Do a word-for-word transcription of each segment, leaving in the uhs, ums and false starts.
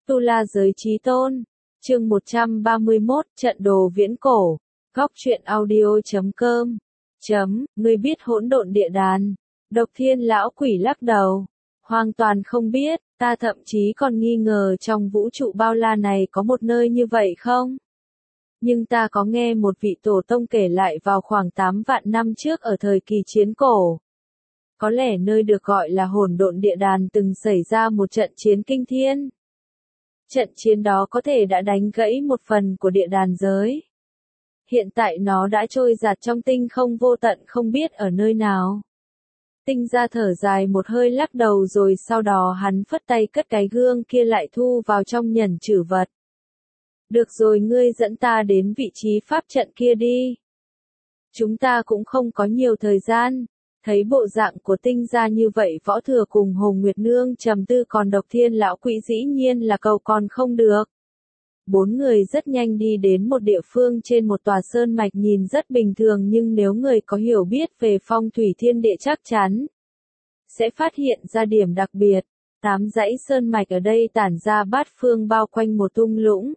Tu La Giới Chí Tôn, chương một trăm ba mươi mốt, trận đồ viễn cổ, góc truyện audio chấm com, chấm, ngươi biết hỗn độn địa đàn, Độc Thiên lão quỷ lắc đầu, hoàn toàn không biết, ta thậm chí còn nghi ngờ trong vũ trụ bao la này có một nơi như vậy không? Nhưng ta có nghe một vị tổ tông kể lại vào khoảng tám vạn năm trước ở thời kỳ chiến cổ. Có lẽ nơi được gọi là hỗn độn địa đàn từng xảy ra một trận chiến kinh thiên. Trận chiến đó có thể đã đánh gãy một phần của địa đàn giới. Hiện tại nó đã trôi giạt trong tinh không vô tận không biết ở nơi nào. Tinh ra thở dài một hơi lắc đầu rồi sau đó hắn phất tay cất cái gương kia lại thu vào trong nhẫn trữ vật. Được rồi, ngươi dẫn ta đến vị trí pháp trận kia đi. Chúng ta cũng không có nhiều thời gian. Thấy bộ dạng của tinh gia như vậy, Võ Thừa cùng Hồng Nguyệt Nương trầm tư, còn Độc Thiên lão quỷ dĩ nhiên là cầu còn không được. Bốn người rất nhanh đi đến một địa phương trên một tòa sơn mạch nhìn rất bình thường, nhưng nếu người có hiểu biết về phong thủy thiên địa chắc chắn sẽ phát hiện ra điểm đặc biệt. Tám dãy sơn mạch ở đây tản ra bát phương bao quanh một thung lũng.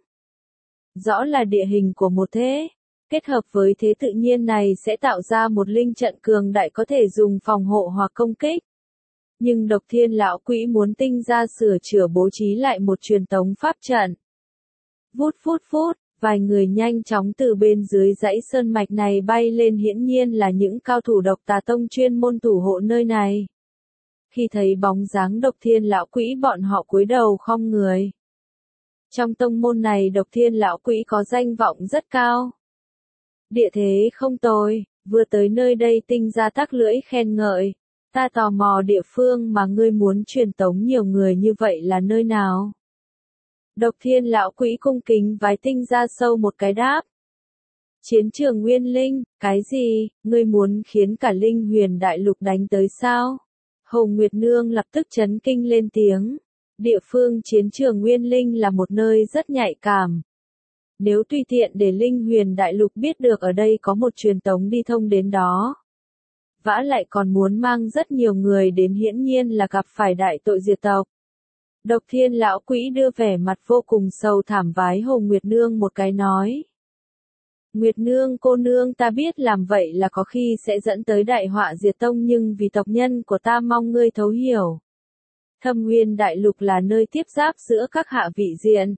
Rõ là địa hình của một thế. Kết hợp với thế tự nhiên này sẽ tạo ra một linh trận cường đại có thể dùng phòng hộ hoặc công kích. Nhưng Độc Thiên lão quỷ muốn tinh ra sửa chữa bố trí lại một truyền tống pháp trận. Vút vút vút, vài người nhanh chóng từ bên dưới dãy sơn mạch này bay lên, hiển nhiên là những cao thủ Độc Tà Tông chuyên môn thủ hộ nơi này. Khi thấy bóng dáng Độc Thiên lão quỷ, bọn họ cúi đầu khom người. Trong tông môn này Độc Thiên lão quỷ có danh vọng rất cao. Địa thế không tồi, vừa tới nơi đây tinh ra tắc lưỡi khen ngợi. Ta tò mò địa phương mà ngươi muốn truyền tống nhiều người như vậy là nơi nào? Độc Thiên lão quỷ cung kính vái tinh ra sâu một cái đáp. Chiến trường Nguyên Linh, cái gì, ngươi muốn khiến cả Linh Huyền Đại Lục đánh tới sao? Hồng Nguyệt Nương lập tức chấn kinh lên tiếng. Địa phương chiến trường Nguyên Linh là một nơi rất nhạy cảm. Nếu tùy tiện để Linh Huyền Đại Lục biết được ở đây có một truyền tống đi thông đến đó, vả lại còn muốn mang rất nhiều người đến, hiển nhiên là gặp phải đại tội diệt tộc. Độc Thiên lão quỷ đưa vẻ mặt vô cùng sầu thảm vái Hồng Nguyệt Nương một cái nói. Nguyệt Nương cô nương, ta biết làm vậy là có khi sẽ dẫn tới đại họa diệt tông, nhưng vì tộc nhân của ta mong ngươi thấu hiểu. Thâm Nguyên Đại Lục là nơi tiếp giáp giữa các hạ vị diện.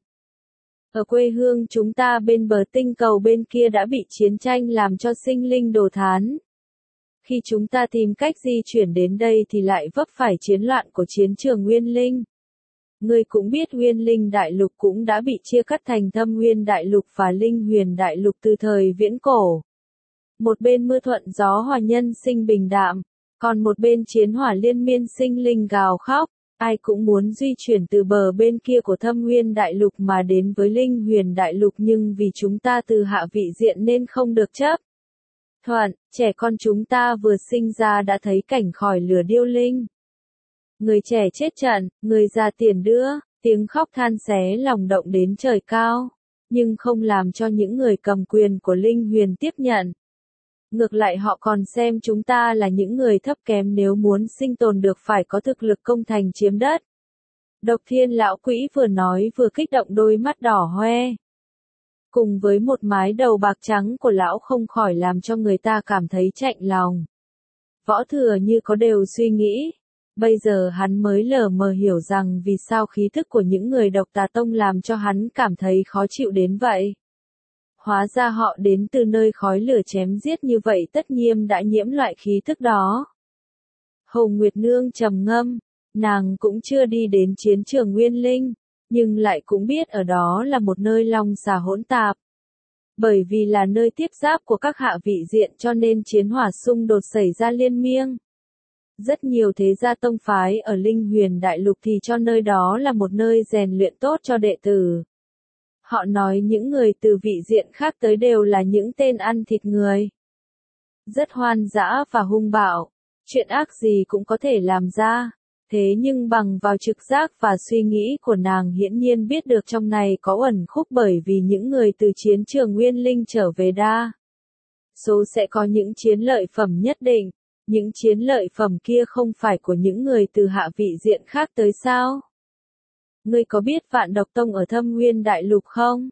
Ở quê hương chúng ta bên bờ tinh cầu bên kia đã bị chiến tranh làm cho sinh linh đồ thán. Khi chúng ta tìm cách di chuyển đến đây thì lại vấp phải chiến loạn của chiến trường Nguyên Linh. Ngươi cũng biết Nguyên Linh Đại Lục cũng đã bị chia cắt thành Thâm Nguyên Đại Lục và Linh Huyền Đại Lục từ thời viễn cổ. Một bên mưa thuận gió hòa, nhân sinh bình đạm, còn một bên chiến hỏa liên miên, sinh linh gào khóc. Ai cũng muốn di chuyển từ bờ bên kia của Thâm Nguyên Đại Lục mà đến với Linh Huyền Đại Lục, nhưng vì chúng ta từ hạ vị diện nên không được chấp thuận. Trẻ con chúng ta vừa sinh ra đã thấy cảnh khỏi lửa điêu linh. Người trẻ chết trận, người già tiền đưa, tiếng khóc than xé lòng động đến trời cao, nhưng không làm cho những người cầm quyền của Linh Huyền tiếp nhận. Ngược lại họ còn xem chúng ta là những người thấp kém, nếu muốn sinh tồn được phải có thực lực công thành chiếm đất. Độc Thiên lão quỷ vừa nói vừa kích động, đôi mắt đỏ hoe. Cùng với một mái đầu bạc trắng của lão không khỏi làm cho người ta cảm thấy chạnh lòng. Võ Thừa như có đều suy nghĩ. Bây giờ hắn mới lờ mờ hiểu rằng vì sao khí thức của những người Độc Tà Tông làm cho hắn cảm thấy khó chịu đến vậy. Hóa ra họ đến từ nơi khói lửa chém giết như vậy, tất nhiên đã nhiễm loại khí thức đó. Hồng Nguyệt Nương trầm ngâm, nàng cũng chưa đi đến chiến trường Nguyên Linh, nhưng lại cũng biết ở đó là một nơi long xà hỗn tạp. Bởi vì là nơi tiếp giáp của các hạ vị diện cho nên chiến hỏa xung đột xảy ra liên miên. Rất nhiều thế gia tông phái ở Linh Huyền Đại Lục thì cho nơi đó là một nơi rèn luyện tốt cho đệ tử. Họ nói những người từ vị diện khác tới đều là những tên ăn thịt người. Rất hoan dã và hung bạo, chuyện ác gì cũng có thể làm ra. Thế nhưng bằng vào trực giác và suy nghĩ của nàng, hiển nhiên biết được trong này có uẩn khúc, bởi vì những người từ chiến trường Nguyên Linh trở về đa số sẽ có những chiến lợi phẩm nhất định. Những chiến lợi phẩm kia không phải của những người từ hạ vị diện khác tới sao? Ngươi có biết Vạn Độc Tông ở Thâm Nguyên Đại Lục không?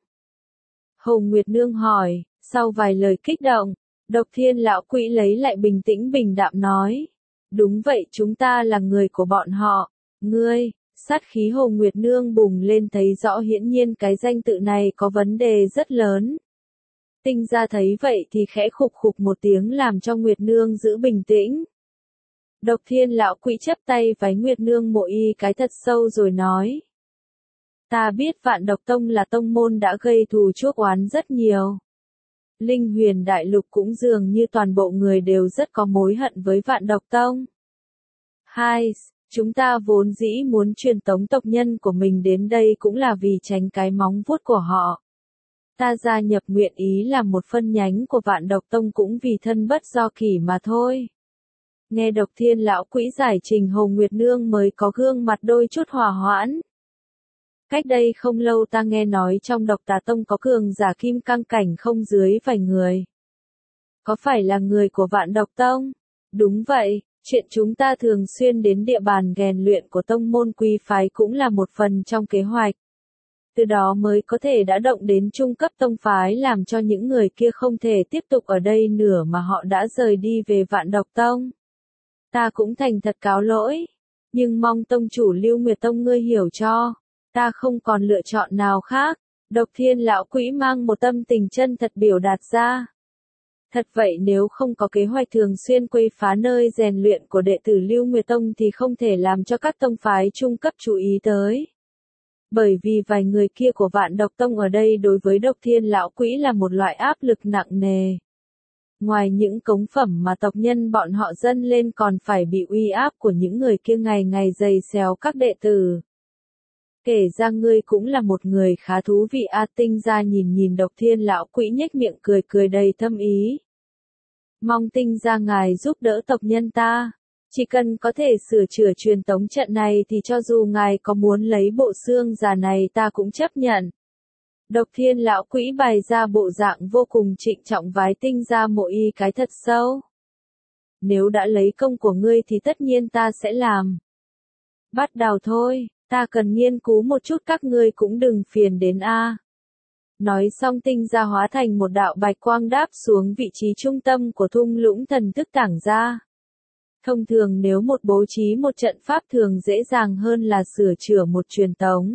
Hồ Nguyệt Nương hỏi, sau vài lời kích động, Độc Thiên lão quỷ lấy lại bình tĩnh bình đạm nói. Đúng vậy, chúng ta là người của bọn họ. Ngươi, sát khí Hồ Nguyệt Nương bùng lên thấy rõ hiển nhiên cái danh tự này có vấn đề rất lớn. Tinh gia thấy vậy thì khẽ khục khục một tiếng làm cho Nguyệt Nương giữ bình tĩnh. Độc Thiên lão quỷ chắp tay vái Nguyệt Nương mộ y cái thật sâu rồi nói. Ta biết Vạn Độc Tông là tông môn đã gây thù chuốc oán rất nhiều. Linh Huyền Đại Lục cũng dường như toàn bộ người đều rất có mối hận với Vạn Độc Tông. Hai, chúng ta vốn dĩ muốn truyền tống tộc nhân của mình đến đây cũng là vì tránh cái móng vuốt của họ. Ta gia nhập nguyện ý là một phân nhánh của Vạn Độc Tông cũng vì thân bất do kỷ mà thôi. Nghe Độc Thiên lão quỷ giải trình Hồ Nguyệt Nương mới có gương mặt đôi chút hòa hoãn. Cách đây không lâu ta nghe nói trong Độc Tà Tông có cường giả kim cang cảnh không dưới vài người. Có phải là người của Vạn Độc Tông? Đúng vậy, chuyện chúng ta thường xuyên đến địa bàn rèn luyện của tông môn quy phái cũng là một phần trong kế hoạch. Từ đó mới có thể đã động đến trung cấp tông phái làm cho những người kia không thể tiếp tục ở đây nữa mà họ đã rời đi về Vạn Độc Tông. Ta cũng thành thật cáo lỗi, nhưng mong tông chủ Lưu Nguyệt Tông ngươi hiểu cho. Ta không còn lựa chọn nào khác. Độc Thiên lão quỷ mang một tâm tình chân thật biểu đạt ra. Thật vậy nếu không có kế hoạch thường xuyên quấy phá nơi rèn luyện của đệ tử Lưu Nguyệt Tông thì không thể làm cho các tông phái trung cấp chú ý tới. Bởi vì vài người kia của Vạn Độc Tông ở đây đối với Độc Thiên lão quỷ là một loại áp lực nặng nề. Ngoài những cống phẩm mà tộc nhân bọn họ dâng lên còn phải bị uy áp của những người kia ngày ngày giày xéo các đệ tử. Kể ra ngươi cũng là một người khá thú vị a. Tinh gia nhìn nhìn Độc Thiên lão quỷ nhếch miệng cười cười đầy thâm ý. Mong Tinh gia ngài giúp đỡ tộc nhân ta. Chỉ cần có thể sửa chữa truyền tống trận này thì cho dù ngài có muốn lấy bộ xương già này ta cũng chấp nhận. Độc Thiên lão quỷ bày ra bộ dạng vô cùng trịnh trọng vái Tinh gia mộ y cái thật sâu. Nếu đã lấy công của ngươi thì tất nhiên ta sẽ làm. Bắt đầu thôi. Ta cần nghiên cứu một chút các ngươi cũng đừng phiền đến a. Nói xong Tinh gia hóa thành một đạo bạch quang đáp xuống vị trí trung tâm của thung lũng thần thức tảng ra. Thông thường nếu một bố trí một trận pháp thường dễ dàng hơn là sửa chữa một truyền tống.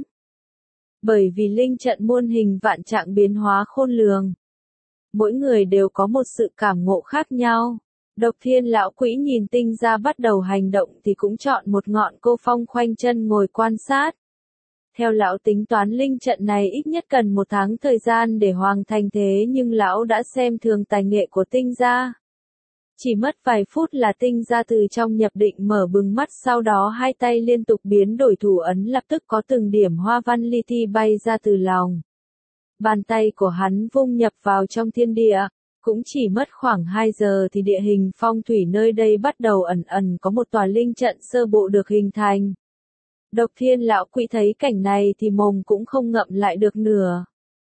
Bởi vì linh trận muôn hình vạn trạng biến hóa khôn lường. Mỗi người đều có một sự cảm ngộ khác nhau. Độc Thiên lão quỷ nhìn Tinh gia bắt đầu hành động thì cũng chọn một ngọn cô phong khoanh chân ngồi quan sát. Theo lão tính toán linh trận này ít nhất cần một tháng thời gian để hoàn thành thế nhưng lão đã xem thường tài nghệ của Tinh gia. Chỉ mất vài phút là Tinh gia từ trong nhập định mở bừng mắt sau đó hai tay liên tục biến đổi thủ ấn lập tức có từng điểm hoa văn li ti bay ra từ lòng. Bàn tay của hắn vung nhập vào trong thiên địa. Cũng chỉ mất khoảng hai giờ thì địa hình phong thủy nơi đây bắt đầu ẩn ẩn có một tòa linh trận sơ bộ được hình thành. Độc Thiên lão quỷ thấy cảnh này thì mồm cũng không ngậm lại được nửa.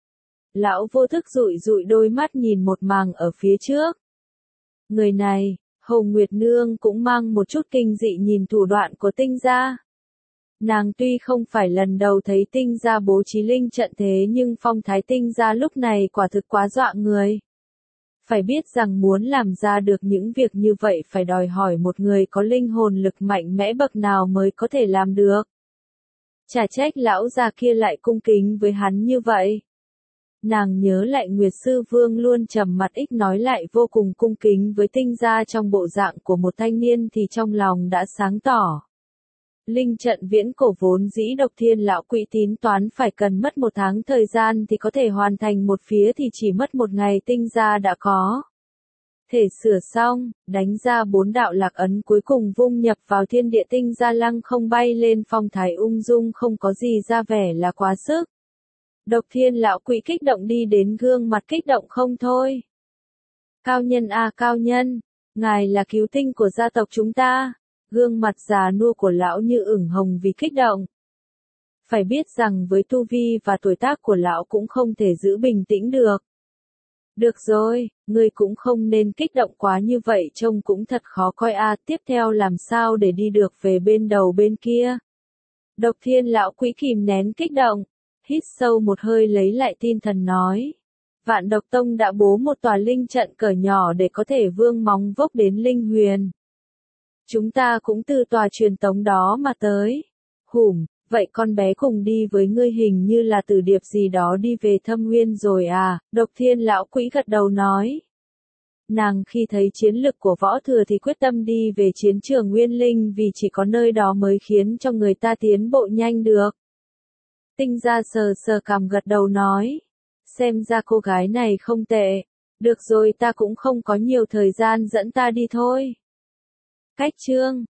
Lão vô thức dụi dụi đôi mắt nhìn một màng ở phía trước. Người này, Hồ Nguyệt Nương cũng mang một chút kinh dị nhìn thủ đoạn của Tinh gia. Nàng tuy không phải lần đầu thấy Tinh gia bố trí linh trận thế nhưng phong thái Tinh gia lúc này quả thực quá dọa người. Phải biết rằng muốn làm ra được những việc như vậy phải đòi hỏi một người có linh hồn lực mạnh mẽ bậc nào mới có thể làm được. Chả trách lão già kia lại cung kính với hắn như vậy. Nàng nhớ lại Nguyệt Sư Vương luôn trầm mặt ít nói lại vô cùng cung kính với Tinh gia trong bộ dạng của một thanh niên thì trong lòng đã sáng tỏ. Linh trận viễn cổ vốn dĩ Độc Thiên lão quỷ tín toán phải cần mất một tháng thời gian thì có thể hoàn thành một phía thì chỉ mất một ngày Tinh gia đã có. Thể sửa xong, đánh ra bốn đạo lạc ấn cuối cùng vung nhập vào thiên địa Tinh gia lăng không bay lên phong thái ung dung không có gì ra vẻ là quá sức. Độc Thiên lão quỷ kích động đi đến gương mặt kích động không thôi. Cao nhân a cao nhân, ngài là cứu tinh của gia tộc chúng ta. Gương mặt già nua của lão như ửng hồng vì kích động. Phải biết rằng với tu vi và tuổi tác của lão cũng không thể giữ bình tĩnh được. Được rồi, ngươi cũng không nên kích động quá như vậy trông cũng thật khó coi a. Tiếp theo làm sao để đi được về bên đầu bên kia. Độc Thiên lão quỷ kìm nén kích động, hít sâu một hơi lấy lại tinh thần nói. Vạn Độc Tông đã bố một tòa linh trận cỡ nhỏ để có thể vương móng vốc đến linh huyền. Chúng ta cũng từ tòa truyền tống đó mà tới. Hủm, vậy con bé cùng đi với ngươi hình như là từ điệp gì đó đi về Thâm Nguyên rồi à, Độc Thiên lão quỷ gật đầu nói. Nàng khi thấy chiến lực của võ thừa thì quyết tâm đi về chiến trường Nguyên Linh vì chỉ có nơi đó mới khiến cho người ta tiến bộ nhanh được. Tinh Gia sờ sờ cằm gật đầu nói. Xem ra cô gái này không tệ. Được rồi, ta cũng không có nhiều thời gian, dẫn ta đi thôi. Cách chương